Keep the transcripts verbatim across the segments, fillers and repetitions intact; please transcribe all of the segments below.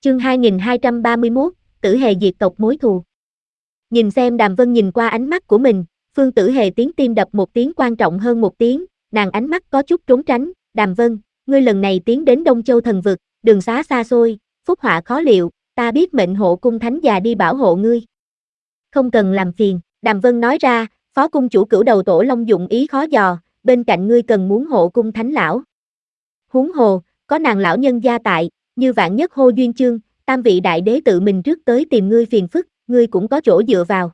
Chương hai nghìn hai trăm ba mươi mốt, Tử Hề diệt tộc mối thù. Nhìn xem Đàm Vân nhìn qua ánh mắt của mình, Phương Tử Hề tiếng tim đập một tiếng quan trọng hơn một tiếng, nàng ánh mắt có chút trốn tránh. Đàm Vân, ngươi lần này tiến đến Đông Châu thần vực, đường xá xa xôi, phúc họa khó liệu, ta biết mệnh hộ cung thánh già đi bảo hộ ngươi. Không cần làm phiền, Đàm Vân nói ra, phó cung chủ Cửu Đầu Tổ Long dụng ý khó dò, bên cạnh ngươi cần muốn hộ cung thánh lão. Huống hồ, có nàng lão nhân gia tại, như vạn nhất hô duyên chương, tam vị đại đế tự mình trước tới tìm ngươi phiền phức, ngươi cũng có chỗ dựa vào.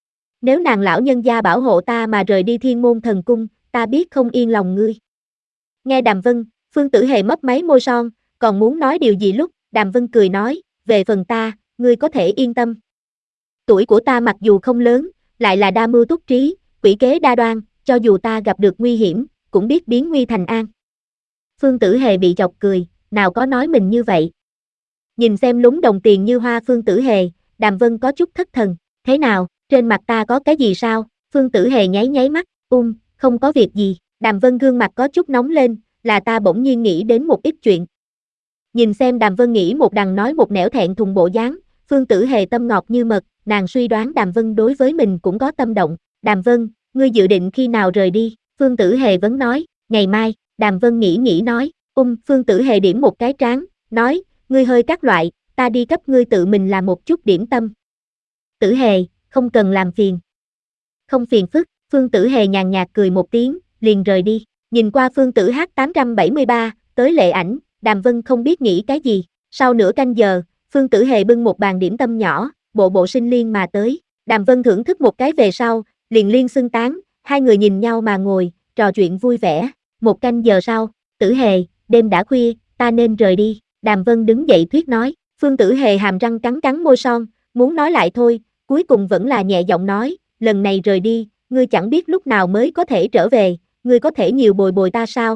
Nếu nàng lão nhân gia bảo hộ ta mà rời đi Thiên Môn Thần Cung, ta biết không yên lòng ngươi. Nghe Đàm Vân, Phương Tử Hề mấp máy môi son, còn muốn nói điều gì lúc, Đàm Vân cười nói, về phần ta, ngươi có thể yên tâm. Tuổi của ta mặc dù không lớn, lại là đa mưu túc trí, quỷ kế đa đoan, cho dù ta gặp được nguy hiểm, cũng biết biến nguy thành an. Phương Tử Hề bị chọc cười, nào có nói mình như vậy. Nhìn xem lúng đồng tiền như hoa Phương Tử Hề, Đàm Vân có chút thất thần, thế nào, trên mặt ta có cái gì sao? Phương Tử Hề nháy nháy mắt, um, không có việc gì. Đàm Vân gương mặt có chút nóng lên, là ta bỗng nhiên nghĩ đến một ít chuyện. Nhìn xem Đàm Vân nghĩ một đằng nói một nẻo thẹn thùng bộ dáng, Phương Tử Hề tâm ngọt như mật, nàng suy đoán Đàm Vân đối với mình cũng có tâm động. Đàm Vân, ngươi dự định khi nào rời đi? Phương Tử Hề vấn nói, ngày mai. Đàm Vân nghĩ nghĩ nói, um, Phương Tử Hề điểm một cái trán, nói, ngươi hơi các loại, ta đi cấp ngươi tự mình làm một chút điểm tâm. Tử Hề, không cần làm phiền. Không phiền phức, Phương Tử Hề nhàn nhạt cười một tiếng, liền rời đi. Nhìn qua Phương Tử H tám trăm bảy mươi ba, tới lệ ảnh, Đàm Vân không biết nghĩ cái gì. Sau nửa canh giờ, Phương Tử Hề bưng một bàn điểm tâm nhỏ, bộ bộ sinh liên mà tới. Đàm Vân thưởng thức một cái về sau, liền liên xưng tán, hai người nhìn nhau mà ngồi, trò chuyện vui vẻ. Một canh giờ sau, Tử Hề, đêm đã khuya, ta nên rời đi. Đàm Vân đứng dậy thuyết nói, Phương Tử Hề hàm răng cắn cắn môi son, muốn nói lại thôi, cuối cùng vẫn là nhẹ giọng nói, lần này rời đi, ngươi chẳng biết lúc nào mới có thể trở về, ngươi có thể nhiều bồi bồi ta sao?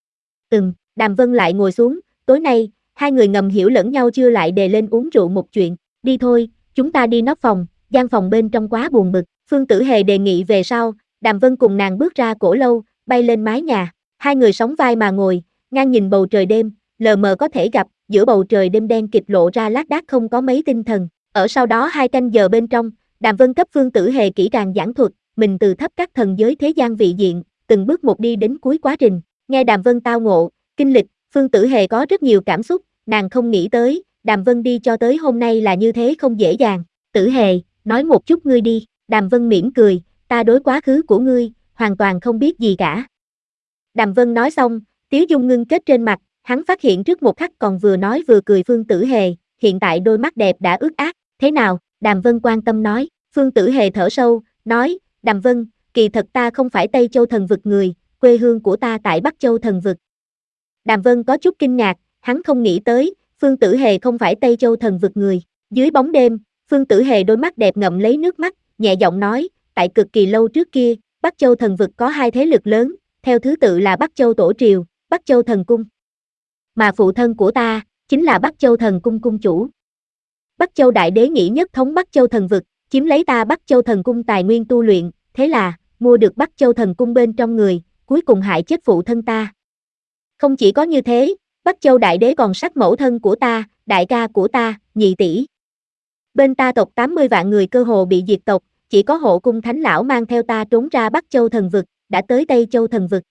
Ừm, Đàm Vân lại ngồi xuống, tối nay, hai người ngầm hiểu lẫn nhau chưa lại đề lên uống rượu một chuyện, đi thôi, chúng ta đi nóc phòng, gian phòng bên trong quá buồn bực. Phương Tử Hề đề nghị về sau, Đàm Vân cùng nàng bước ra cổ lâu, bay lên mái nhà, hai người sóng vai mà ngồi, ngang nhìn bầu trời đêm, lờ mờ có thể gặp, giữa bầu trời đêm đen kịt lộ ra lác đác không có mấy tinh thần. Ở sau đó hai canh giờ bên trong, Đàm Vân cấp Phương Tử Hề kỹ càng giảng thuật, mình từ thấp các thần giới thế gian vị diện, từng bước một đi đến cuối quá trình. Nghe Đàm Vân tao ngộ, kinh lịch, Phương Tử Hề có rất nhiều cảm xúc, nàng không nghĩ tới, Đàm Vân đi cho tới hôm nay là như thế không dễ dàng. Tử Hề, nói một chút ngươi đi. Đàm Vân mỉm cười, ta đối quá khứ của ngươi, hoàn toàn không biết gì cả. Đàm Vân nói xong, tiếu dung ngưng kết trên mặt, hắn phát hiện trước một khắc còn vừa nói vừa cười Phương Tử Hề, hiện tại đôi mắt đẹp đã ướt át, thế nào? Đàm Vân quan tâm nói, Phương Tử Hề thở sâu, nói, Đàm Vân, kỳ thật ta không phải Tây Châu thần vực người, quê hương của ta tại Bắc Châu thần vực. Đàm Vân có chút kinh ngạc, hắn không nghĩ tới, Phương Tử Hề không phải Tây Châu thần vực người. Dưới bóng đêm, Phương Tử Hề đôi mắt đẹp ngậm lấy nước mắt, nhẹ giọng nói, tại cực kỳ lâu trước kia, Bắc Châu thần vực có hai thế lực lớn, theo thứ tự là Bắc Châu Tổ Triều, Bắc Châu Thần Cung. Mà phụ thân của ta, chính là Bắc Châu Thần Cung cung chủ. Bắc Châu Đại Đế nghĩ nhất thống Bắc Châu thần vực, chiếm lấy ta Bắc Châu Thần Cung tài nguyên tu luyện, thế là, mua được Bắc Châu Thần Cung bên trong người, cuối cùng hại chết phụ thân ta. Không chỉ có như thế, Bắc Châu Đại Đế còn sát mẫu thân của ta, đại ca của ta, nhị tỷ. Bên ta tộc tám mươi vạn người cơ hồ bị diệt tộc, chỉ có hộ cung thánh lão mang theo ta trốn ra Bắc Châu thần vực, đã tới Tây Châu thần vực.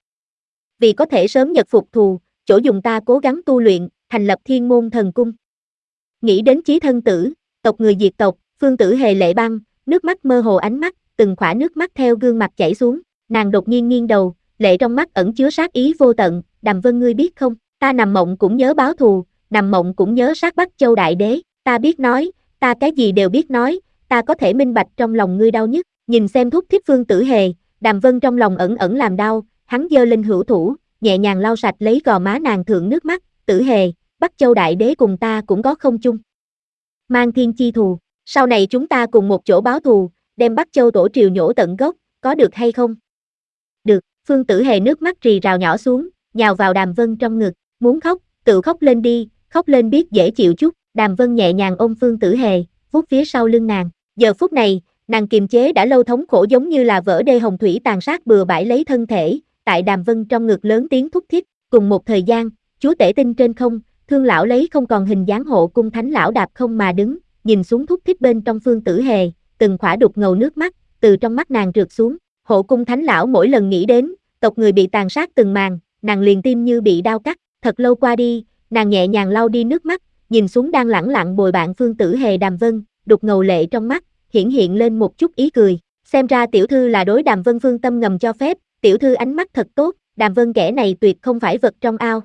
Vì có thể sớm nhật phục thù, chỗ dùng ta cố gắng tu luyện, thành lập Thiên Môn Thần Cung. Nghĩ đến chí thân tử, tộc người diệt tộc, Phương Tử Hề lệ băng, nước mắt mơ hồ ánh mắt, từng khỏa nước mắt theo gương mặt chảy xuống, nàng đột nhiên nghiêng đầu, lệ trong mắt ẩn chứa sát ý vô tận, Đàm Vân ngươi biết không, ta nằm mộng cũng nhớ báo thù, nằm mộng cũng nhớ sát Bắc Châu Đại Đế, ta biết nói, ta cái gì đều biết nói, ta có thể minh bạch trong lòng ngươi đau nhất. Nhìn xem thúc thiết Phương Tử Hề, Đàm Vân trong lòng ẩn ẩn làm đau, hắn giơ lên hữu thủ, nhẹ nhàng lau sạch lấy gò má nàng thượng nước mắt, Tử Hề, Bắc Châu Đại Đế cùng ta cũng có không chung mang thiên chi thù, sau này chúng ta cùng một chỗ báo thù, đem Bắc Châu Tổ Triều nhổ tận gốc, có được hay không? Được, Phương Tử Hề nước mắt rì rào nhỏ xuống, nhào vào Đàm Vân trong ngực, muốn khóc, tự khóc lên đi, khóc lên biết dễ chịu chút. Đàm Vân nhẹ nhàng ôm Phương Tử Hề, vuốt phía sau lưng nàng, giờ phút này, nàng kiềm chế đã lâu thống khổ giống như là vỡ đê hồng thủy tàn sát bừa bãi lấy thân thể, tại Đàm Vân trong ngực lớn tiếng thúc thiết, cùng một thời gian, chúa tể tinh trên không, Thương lão lấy không còn hình dáng hộ cung thánh lão đạp không mà đứng, nhìn xuống thúc thích bên trong Phương Tử Hề, từng khỏa đục ngầu nước mắt, từ trong mắt nàng trượt xuống. Hộ cung thánh lão mỗi lần nghĩ đến, tộc người bị tàn sát từng màn, nàng liền tim như bị đau cắt. Thật lâu qua đi, nàng nhẹ nhàng lau đi nước mắt, nhìn xuống đang lẳng lặng bồi bạn Phương Tử Hề Đàm Vân, đục ngầu lệ trong mắt, hiển hiện lên một chút ý cười. Xem ra tiểu thư là đối Đàm Vân phương tâm ngầm cho phép, tiểu thư ánh mắt thật tốt, Đàm Vân kẻ này tuyệt không phải vật trong ao.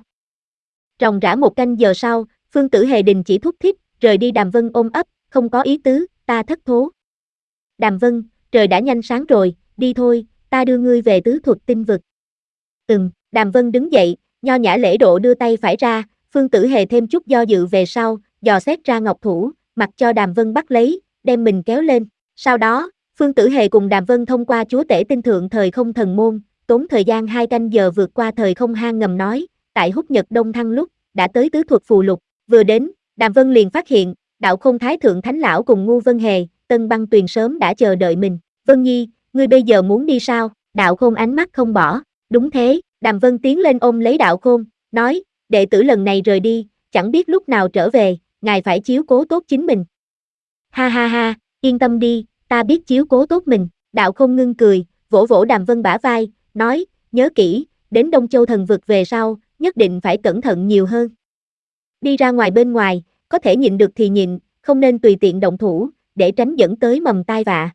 Ròng rã một canh giờ sau, Phương Tử Hề đình chỉ thúc thích, rời đi. Đàm Vân ôm ấp, không có ý tứ, ta thất thố. Đàm Vân, trời đã nhanh sáng rồi, đi thôi, ta đưa ngươi về tứ thuật tinh vực. Ừm, Đàm Vân đứng dậy, nho nhã lễ độ đưa tay phải ra, Phương Tử Hề thêm chút do dự về sau, dò xét ra ngọc thủ, mặc cho Đàm Vân bắt lấy, đem mình kéo lên. Sau đó, Phương Tử Hề cùng Đàm Vân thông qua chúa tể tinh thượng thời không thần môn, tốn thời gian hai canh giờ vượt qua thời không hang ngầm nói, tại Húc Nhật Đông Thăng lúc, đã tới tứ thuật phù lục. Vừa đến, Đàm Vân liền phát hiện, Đạo Khôn Thái Thượng Thánh Lão cùng Ngu Vân Hề, Tân Băng Tuyền sớm đã chờ đợi mình. Vân Nhi, ngươi bây giờ muốn đi sao? Đạo Khôn ánh mắt không bỏ. Đúng thế, Đàm Vân tiến lên ôm lấy Đạo Khôn, nói, đệ tử lần này rời đi, chẳng biết lúc nào trở về, ngài phải chiếu cố tốt chính mình. Ha ha ha, yên tâm đi, ta biết chiếu cố tốt mình. Đạo Khôn ngưng cười, vỗ vỗ Đàm Vân bả vai, nói, nhớ kỹ, đến Đông Châu thần vực về sau, nhất định phải cẩn thận nhiều hơn. Đi ra ngoài bên ngoài, có thể nhịn được thì nhịn, không nên tùy tiện động thủ, để tránh dẫn tới mầm tai vạ.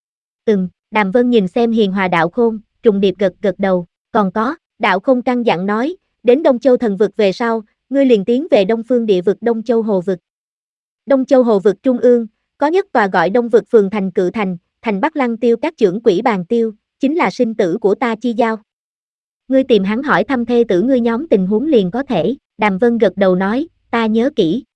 Ừm, Đàm Vân nhìn xem hiền hòa Đạo Khôn, trùng điệp gật gật đầu, còn có, Đạo Khôn căn dặn nói, đến Đông Châu thần vực về sau, ngươi liền tiến về Đông Phương địa vực Đông Châu Hồ vực. Đông Châu Hồ vực trung ương, có nhất tòa gọi Đông vực phường thành Cự Thành, thành Bắc Lăng Tiêu các trưởng quỹ bàn tiêu, chính là sinh tử của ta chi giao. Ngươi tìm hắn hỏi thăm thê tử ngươi nhóm tình huống liền có thể. Đàm Vân gật đầu nói, ta nhớ kỹ.